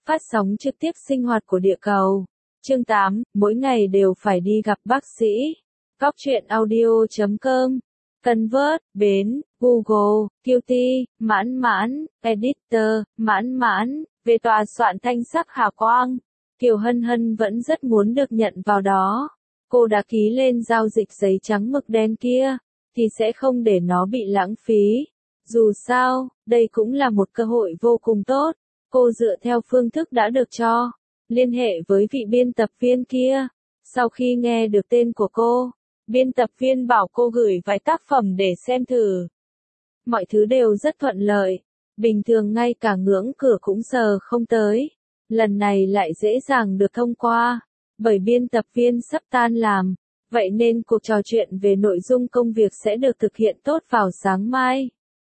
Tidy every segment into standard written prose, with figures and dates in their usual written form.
Phát sóng trực tiếp sinh hoạt của địa cầu. Chương 8, mỗi ngày đều phải đi gặp bác sĩ. Góc truyện audio.com. Convert, Bến, Google, QT, Mãn Mãn, Editor, Mãn Mãn, về tòa soạn thanh sắc hào quang. Kiều Hân Hân vẫn rất muốn được nhận vào đó. Cô đã ký lên giao dịch giấy trắng mực đen kia, thì sẽ không để nó bị lãng phí. Dù sao, đây cũng là một cơ hội vô cùng tốt. Cô dựa theo phương thức đã được cho, liên hệ với vị biên tập viên kia. Sau khi nghe được tên của cô, biên tập viên bảo cô gửi vài tác phẩm để xem thử. Mọi thứ đều rất thuận lợi, bình thường ngay cả ngưỡng cửa cũng sờ không tới. Lần này lại dễ dàng được thông qua, bởi biên tập viên sắp tan làm, vậy nên cuộc trò chuyện về nội dung công việc sẽ được thực hiện tốt vào sáng mai.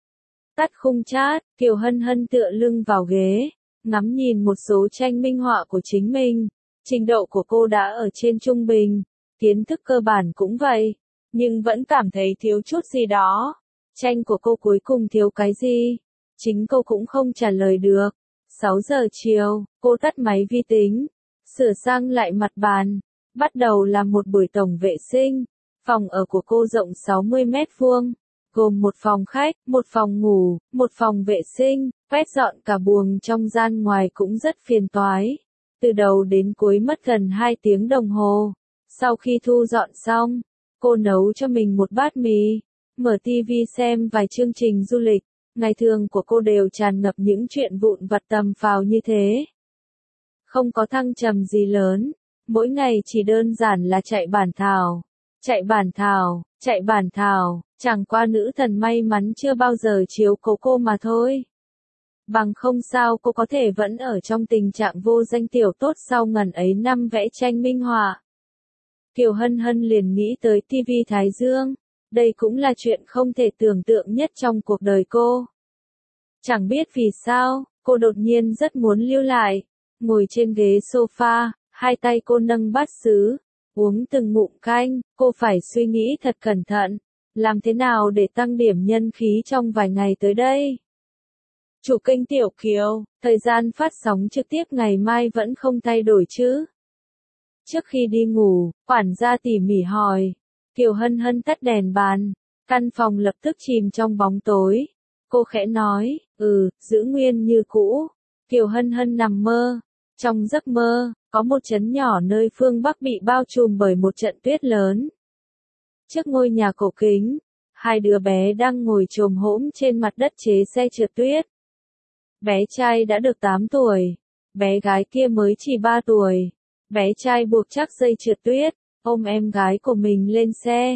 Tắt khung chat, Kiều Hân Hân tựa lưng vào ghế, ngắm nhìn một số tranh minh họa của chính mình. Trình độ của cô đã ở trên trung bình, kiến thức cơ bản cũng vậy, nhưng vẫn cảm thấy thiếu chút gì đó. Tranh của cô cuối cùng thiếu cái gì? Chính cô cũng không trả lời được. 6 giờ chiều, cô tắt máy vi tính, sửa sang lại mặt bàn, bắt đầu làm một buổi tổng vệ sinh. Phòng ở của cô rộng 60 mét vuông, gồm một phòng khách, một phòng ngủ, một phòng vệ sinh, quét dọn cả buồng trong gian ngoài cũng rất phiền toái. Từ đầu đến cuối mất gần 2 tiếng đồng hồ. Sau khi thu dọn xong, cô nấu cho mình một bát mì, mở tivi xem vài chương trình du lịch. Ngày thường của cô đều tràn ngập những chuyện vụn vặt tầm phào như thế. Không có thăng trầm gì lớn, mỗi ngày chỉ đơn giản là chạy bản thảo. Chạy bản thảo, chạy bản thảo, chẳng qua nữ thần may mắn chưa bao giờ chiếu cố cô mà thôi. Bằng không sao cô có thể vẫn ở trong tình trạng vô danh tiểu tốt sau ngần ấy năm vẽ tranh minh họa. Kiều Hân Hân liền nghĩ tới TV Thái Dương. Đây cũng là chuyện không thể tưởng tượng nhất trong cuộc đời cô. Chẳng biết vì sao, cô đột nhiên rất muốn lưu lại. Ngồi trên ghế sofa, hai tay cô nâng bát sứ, uống từng ngụm canh, cô phải suy nghĩ thật cẩn thận. Làm thế nào để tăng điểm nhân khí trong vài ngày tới đây? Chủ kênh Tiểu Kiều, thời gian phát sóng trực tiếp ngày mai vẫn không thay đổi chứ? Trước khi đi ngủ, quản gia tỉ mỉ hỏi. Kiều Hân Hân tắt đèn bàn, căn phòng lập tức chìm trong bóng tối. Cô khẽ nói, giữ nguyên như cũ. Kiều Hân Hân nằm mơ. Trong giấc mơ, có một trấn nhỏ nơi phương Bắc bị bao trùm bởi một trận tuyết lớn. Trước ngôi nhà cổ kính, hai đứa bé đang ngồi chồm hổm trên mặt đất chế xe trượt tuyết. Bé trai đã được 8 tuổi, bé gái kia mới chỉ 3 tuổi. Bé trai buộc chắc dây trượt tuyết, ôm em gái của mình lên xe.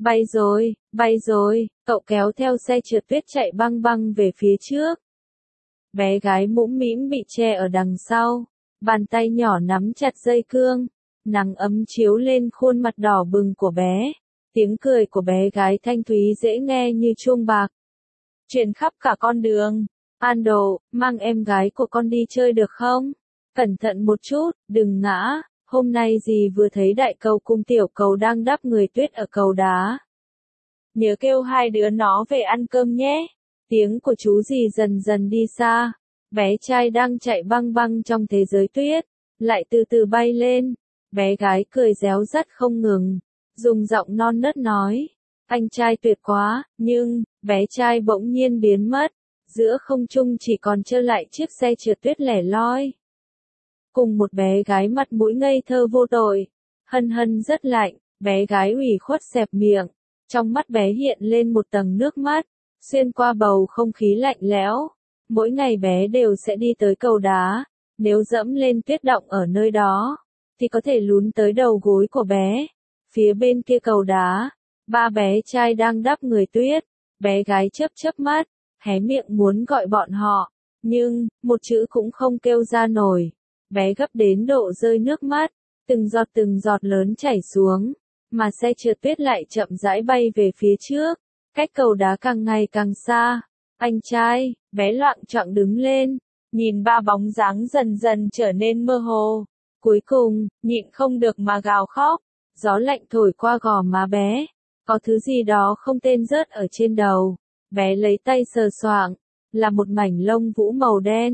Bay rồi, cậu kéo theo xe trượt tuyết chạy băng băng về phía trước. Bé gái mũm mĩm bị che ở đằng sau, bàn tay nhỏ nắm chặt dây cương. Nắng ấm chiếu lên khuôn mặt đỏ bừng của bé. Tiếng cười của bé gái thanh thúy dễ nghe như chuông bạc. Truyền khắp cả con đường. Ando, mang em gái của con đi chơi được không? Cẩn thận một chút, đừng ngã. Hôm nay dì vừa thấy đại cầu cùng tiểu cầu đang đắp người tuyết ở cầu đá. Nhớ kêu hai đứa nó về ăn cơm nhé. Tiếng của chú dì dần dần đi xa. Bé trai đang chạy băng băng trong thế giới tuyết, lại từ từ bay lên. Bé gái cười réo rắt không ngừng, dùng giọng non nớt nói. Anh trai tuyệt quá, nhưng, bé trai bỗng nhiên biến mất. Giữa không trung chỉ còn trơ lại chiếc xe trượt tuyết lẻ loi. Cùng một bé gái mặt mũi ngây thơ vô tội. Hân Hân rất lạnh, bé gái ủy khuất xẹp miệng. Trong mắt bé hiện lên một tầng nước mắt, xuyên qua bầu không khí lạnh lẽo. Mỗi ngày bé đều sẽ đi tới cầu đá. Nếu dẫm lên tuyết động ở nơi đó, thì có thể lún tới đầu gối của bé. Phía bên kia cầu đá, ba bé trai đang đắp người tuyết. Bé gái chớp chớp mắt, hé miệng muốn gọi bọn họ, nhưng, một chữ cũng không kêu ra nổi. Bé gấp đến độ rơi nước mắt, từng giọt lớn chảy xuống, mà xe trượt tuyết lại chậm rãi bay về phía trước, cách cầu đá càng ngày càng xa. Anh trai, bé loạng choạng đứng lên, nhìn ba bóng dáng dần dần trở nên mơ hồ. Cuối cùng, nhịn không được mà gào khóc, gió lạnh thổi qua gò má bé, có thứ gì đó không tên rớt ở trên đầu. Bé lấy tay sờ soạng, là một mảnh lông vũ màu đen.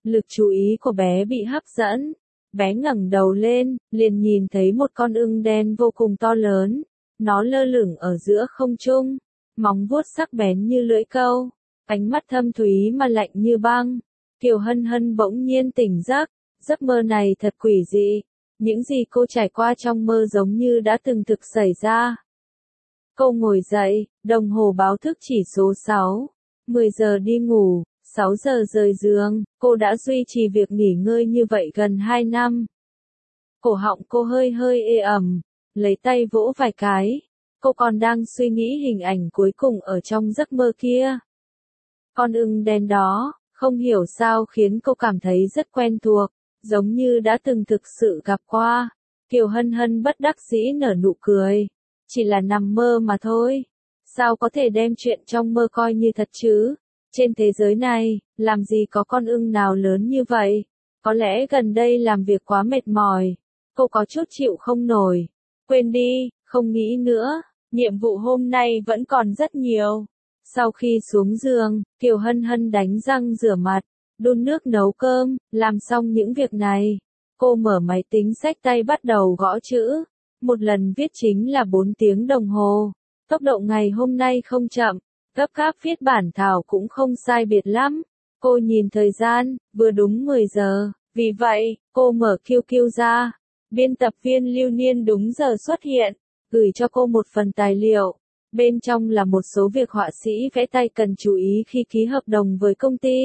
Lực chú ý của bé bị hấp dẫn. Bé ngẩng đầu lên, liền nhìn thấy một con ưng đen vô cùng to lớn. Nó lơ lửng ở giữa không trung, móng vuốt sắc bén như lưỡi câu, ánh mắt thâm thúy mà lạnh như băng. Kiều Hân Hân bỗng nhiên tỉnh giấc, giấc mơ này thật quỷ dị. Những gì cô trải qua trong mơ giống như đã từng thực xảy ra. Cô ngồi dậy, đồng hồ báo thức chỉ số 6. 10 giờ đi ngủ, 6 giờ rời giường, cô đã duy trì việc nghỉ ngơi như vậy gần 2 năm. Cổ họng cô hơi hơi ê ẩm, lấy tay vỗ vài cái. Cô còn đang suy nghĩ hình ảnh cuối cùng ở trong giấc mơ kia. Con ưng đen đó, không hiểu sao khiến cô cảm thấy rất quen thuộc, giống như đã từng thực sự gặp qua. Kiều Hân Hân bất đắc dĩ nở nụ cười. Chỉ là nằm mơ mà thôi. Sao có thể đem chuyện trong mơ coi như thật chứ? Trên thế giới này, làm gì có con ưng nào lớn như vậy? Có lẽ gần đây làm việc quá mệt mỏi. Cô có chút chịu không nổi. Quên đi, không nghĩ nữa. Nhiệm vụ hôm nay vẫn còn rất nhiều. Sau khi xuống giường, Kiều Hân Hân đánh răng rửa mặt, đun nước nấu cơm, làm xong những việc này. Cô mở máy tính xách tay bắt đầu gõ chữ. Một lần viết chính là 4 tiếng đồng hồ. Tốc độ ngày hôm nay không chậm, gấp gáp viết bản thảo cũng không sai biệt lắm. Cô nhìn thời gian, vừa đúng 10 giờ, vì vậy, cô mở QQ ra. Biên tập viên Lưu Niên đúng giờ xuất hiện, gửi cho cô một phần tài liệu. Bên trong là một số việc họa sĩ vẽ tay cần chú ý khi ký hợp đồng với công ty.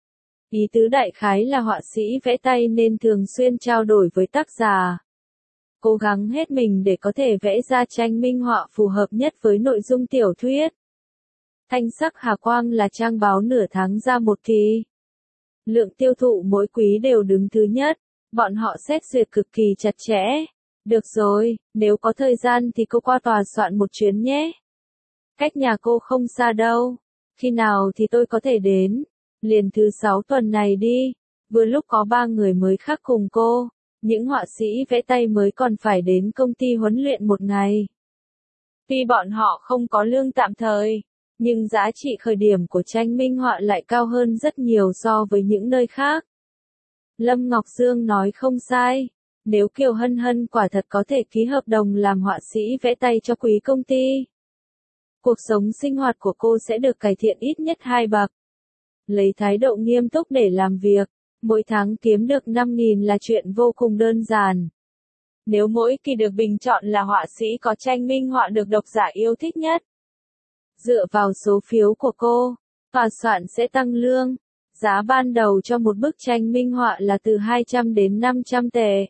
Ý tứ đại khái là họa sĩ vẽ tay nên thường xuyên trao đổi với tác giả. Cố gắng hết mình để có thể vẽ ra tranh minh họa phù hợp nhất với nội dung tiểu thuyết. Thanh Sắc Hà Quang là trang báo nửa tháng ra một kỳ. Lượng tiêu thụ mỗi quý đều đứng thứ nhất. Bọn họ xét duyệt cực kỳ chặt chẽ. Được rồi, nếu có thời gian thì cô qua tòa soạn một chuyến nhé. Cách nhà cô không xa đâu. Khi nào thì tôi có thể đến? Liền thứ 6 tuần này đi. Vừa lúc có 3 người mới khác cùng cô. Những họa sĩ vẽ tay mới còn phải đến công ty huấn luyện một ngày. Tuy bọn họ không có lương tạm thời, nhưng giá trị khởi điểm của tranh minh họa lại cao hơn rất nhiều so với những nơi khác. Lâm Ngọc Dương nói không sai. Nếu Kiều Hân Hân quả thật có thể ký hợp đồng làm họa sĩ vẽ tay cho quý công ty, cuộc sống sinh hoạt của cô sẽ được cải thiện ít nhất 2 bậc. Lấy thái độ nghiêm túc để làm việc, mỗi tháng kiếm được 5.000 là chuyện vô cùng đơn giản. Nếu mỗi kỳ được bình chọn là họa sĩ có tranh minh họa được độc giả yêu thích nhất, dựa vào số phiếu của cô, tòa soạn sẽ tăng lương. Giá ban đầu cho một bức tranh minh họa là từ 200 đến 500 tệ.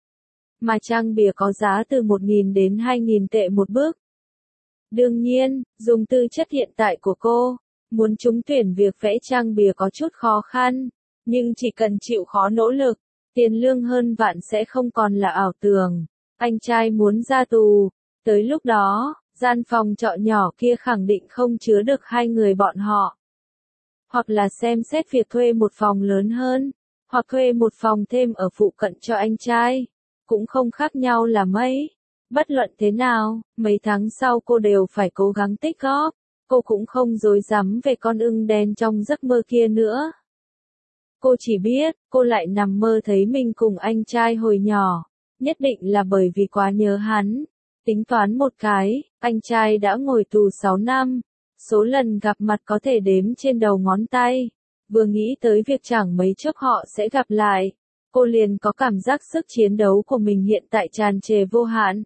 Mà trang bìa có giá từ 1.000 đến 2.000 tệ một bức. Đương nhiên, dùng tư chất hiện tại của cô, muốn trúng tuyển việc vẽ trang bìa có chút khó khăn. Nhưng chỉ cần chịu khó nỗ lực, tiền lương hơn vạn sẽ không còn là ảo tưởng. Anh trai muốn ra tù. Tới lúc đó, gian phòng trọ nhỏ kia khẳng định không chứa được 2 người bọn họ. Hoặc là xem xét việc thuê một phòng lớn hơn, hoặc thuê một phòng thêm ở phụ cận cho anh trai. Cũng không khác nhau là mấy. Bất luận thế nào, mấy tháng sau cô đều phải cố gắng tích góp. Cô cũng không dối dám về con ưng đen trong giấc mơ kia nữa. Cô chỉ biết, cô lại nằm mơ thấy mình cùng anh trai hồi nhỏ. Nhất định là bởi vì quá nhớ hắn. Tính toán một cái, anh trai đã ngồi tù 6 năm. Số lần gặp mặt có thể đếm trên đầu ngón tay. Vừa nghĩ tới việc chẳng mấy chốc họ sẽ gặp lại, cô liền có cảm giác sức chiến đấu của mình hiện tại tràn trề vô hạn.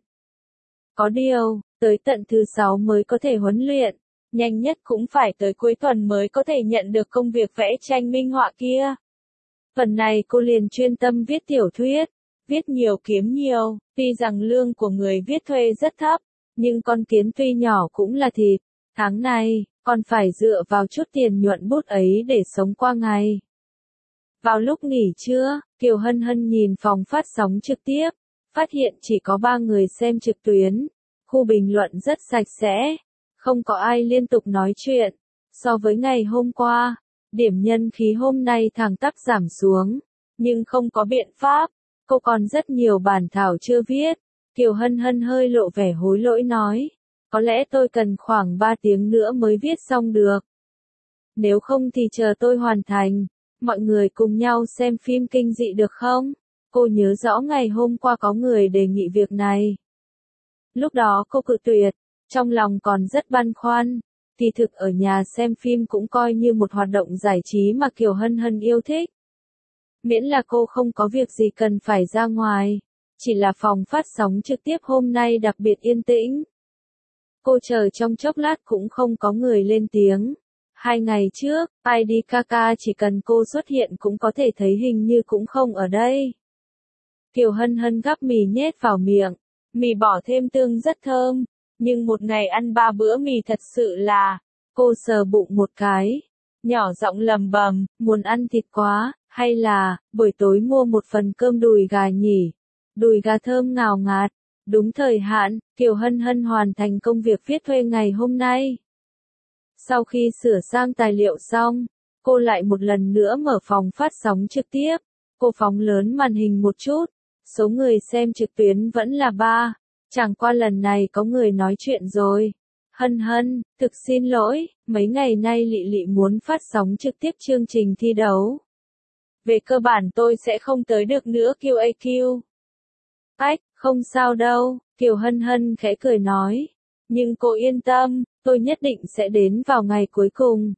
Có điều, tới tận thứ 6 mới có thể huấn luyện, nhanh nhất cũng phải tới cuối tuần mới có thể nhận được công việc vẽ tranh minh họa kia. Phần này cô liền chuyên tâm viết tiểu thuyết, viết nhiều kiếm nhiều, tuy rằng lương của người viết thuê rất thấp, nhưng con kiến tuy nhỏ cũng là thịt. Tháng này, còn phải dựa vào chút tiền nhuận bút ấy để sống qua ngày. Vào lúc nghỉ trưa, Kiều Hân Hân nhìn phòng phát sóng trực tiếp, phát hiện chỉ có 3 người xem trực tuyến. Khu bình luận rất sạch sẽ, không có ai liên tục nói chuyện. So với ngày hôm qua, điểm nhân khí hôm nay thẳng tắp giảm xuống, nhưng không có biện pháp, cô còn rất nhiều bản thảo chưa viết. Kiều Hân Hân hơi lộ vẻ hối lỗi nói, có lẽ tôi cần khoảng 3 tiếng nữa mới viết xong được. Nếu không thì chờ tôi hoàn thành, mọi người cùng nhau xem phim kinh dị được không? Cô nhớ rõ ngày hôm qua có người đề nghị việc này. Lúc đó cô cự tuyệt, trong lòng còn rất băn khoăn. Kỳ thực ở nhà xem phim cũng coi như một hoạt động giải trí mà Kiều Hân Hân yêu thích. Miễn là cô không có việc gì cần phải ra ngoài. Chỉ là phòng phát sóng trực tiếp hôm nay đặc biệt yên tĩnh. Cô chờ trong chốc lát cũng không có người lên tiếng. 2 ngày trước, ID Kaka chỉ cần cô xuất hiện cũng có thể thấy hình như cũng không ở đây. Kiều Hân Hân gắp mì nhét vào miệng. Mì bỏ thêm tương rất thơm. Nhưng một ngày ăn 3 bữa mì thật sự là... Cô sờ bụng một cái. Nhỏ giọng lầm bầm, muốn ăn thịt quá, hay là, buổi tối mua một phần cơm đùi gà nhỉ? Đùi gà thơm ngào ngạt. Đúng thời hạn, Kiều Hân Hân hoàn thành công việc viết thuê ngày hôm nay. Sau khi sửa sang tài liệu xong, cô lại một lần nữa mở phòng phát sóng trực tiếp. Cô phóng lớn màn hình một chút. Số người xem trực tuyến vẫn là 3. Chẳng qua lần này có người nói chuyện rồi. Hân Hân, thực xin lỗi, mấy ngày nay Lị Lị muốn phát sóng trực tiếp chương trình thi đấu. Về cơ bản tôi sẽ không tới được nữa QAQ. Ách, không sao đâu, Kiều Hân Hân khẽ cười nói. Nhưng cô yên tâm, tôi nhất định sẽ đến vào ngày cuối cùng.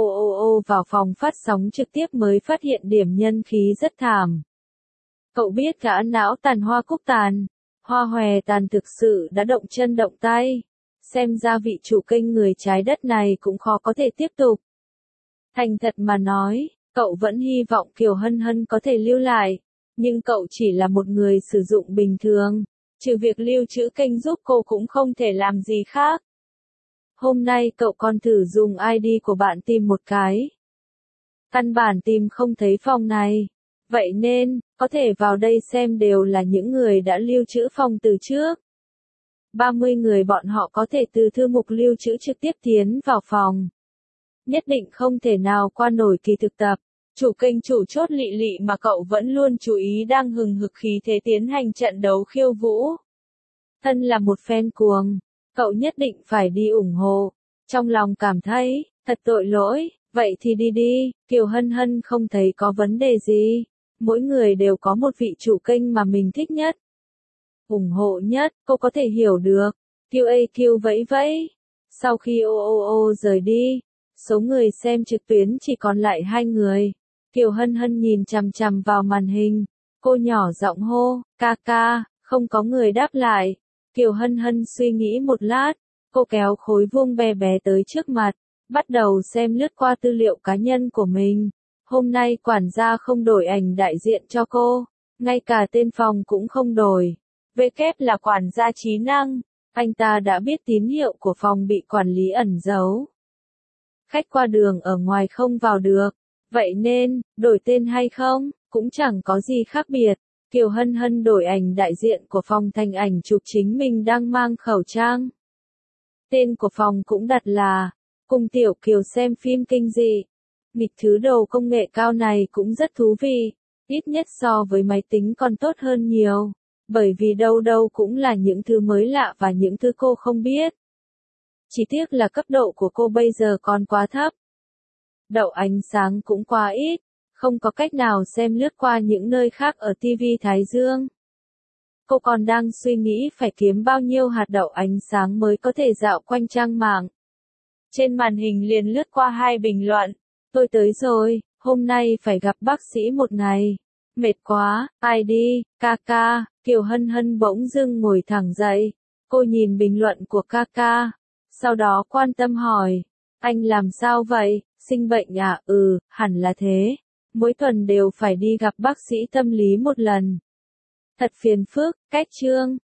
Vào phòng phát sóng trực tiếp mới phát hiện điểm nhân khí rất thảm. Cậu biết gã não tàn Hoa Cúc Tàn, Hoa Hòe Tàn thực sự đã động chân động tay. Xem ra vị chủ kênh người trái đất này cũng khó có thể tiếp tục. Thành thật mà nói, cậu vẫn hy vọng Kiều Hân Hân có thể lưu lại. Nhưng cậu chỉ là một người sử dụng bình thường. Trừ việc lưu trữ kênh giúp cô cũng không thể làm gì khác. Hôm nay cậu còn thử dùng ID của bạn tìm một cái. Căn bản tìm không thấy phòng này. Vậy nên, có thể vào đây xem đều là những người đã lưu trữ phòng từ trước. 30 người bọn họ có thể từ thư mục lưu trữ trực tiếp tiến vào phòng. Nhất định không thể nào qua nổi kỳ thực tập. Chủ kênh chủ chốt Lị Lị mà cậu vẫn luôn chú ý đang hừng hực khí thế tiến hành trận đấu khiêu vũ. Thân là một fan cuồng, cậu nhất định phải đi ủng hộ. Trong lòng cảm thấy, thật tội lỗi, vậy thì đi đi, Kiều Hân Hân không thấy có vấn đề gì. Mỗi người đều có một vị chủ kênh mà mình thích nhất. Ủng hộ nhất, cô có thể hiểu được. QAQ vẫy vẫy. Sau khi rời đi, số người xem trực tuyến chỉ còn lại 2 người. Kiều Hân Hân nhìn chằm chằm vào màn hình. Cô nhỏ giọng hô, Kaka, không có người đáp lại. Kiều Hân Hân suy nghĩ một lát. Cô kéo khối vuông bé bé tới trước mặt. Bắt đầu xem lướt qua tư liệu cá nhân của mình. Hôm nay quản gia không đổi ảnh đại diện cho cô. Ngay cả tên phòng cũng không đổi. VK là quản gia trí năng. Anh ta đã biết tín hiệu của phòng bị quản lý ẩn giấu. Khách qua đường ở ngoài không vào được. Vậy nên, đổi tên hay không, cũng chẳng có gì khác biệt. Kiều Hân Hân đổi ảnh đại diện của phòng thành ảnh chụp chính mình đang mang khẩu trang. Tên của phòng cũng đặt là, cùng Tiểu Kiều xem phim kinh dị. Nghịch thứ đồ công nghệ cao này cũng rất thú vị, ít nhất so với máy tính còn tốt hơn nhiều. Bởi vì đâu đâu cũng là những thứ mới lạ và những thứ cô không biết. Chỉ tiếc là cấp độ của cô bây giờ còn quá thấp. Đậu ánh sáng cũng quá ít, không có cách nào xem lướt qua những nơi khác ở TV Thái Dương. Cô còn đang suy nghĩ phải kiếm bao nhiêu hạt đậu ánh sáng mới có thể dạo quanh trang mạng. Trên màn hình liền lướt qua 2 bình luận. Tôi tới rồi, hôm nay phải gặp bác sĩ một ngày. Mệt quá, ai đi, Kaka. Kiều Hân Hân bỗng dưng ngồi thẳng dậy. Cô nhìn bình luận của Kaka. Sau đó quan tâm hỏi. Anh làm sao vậy, sinh bệnh à? Hẳn là thế. Mỗi tuần đều phải đi gặp bác sĩ tâm lý một lần. Thật phiền phức, cách chương.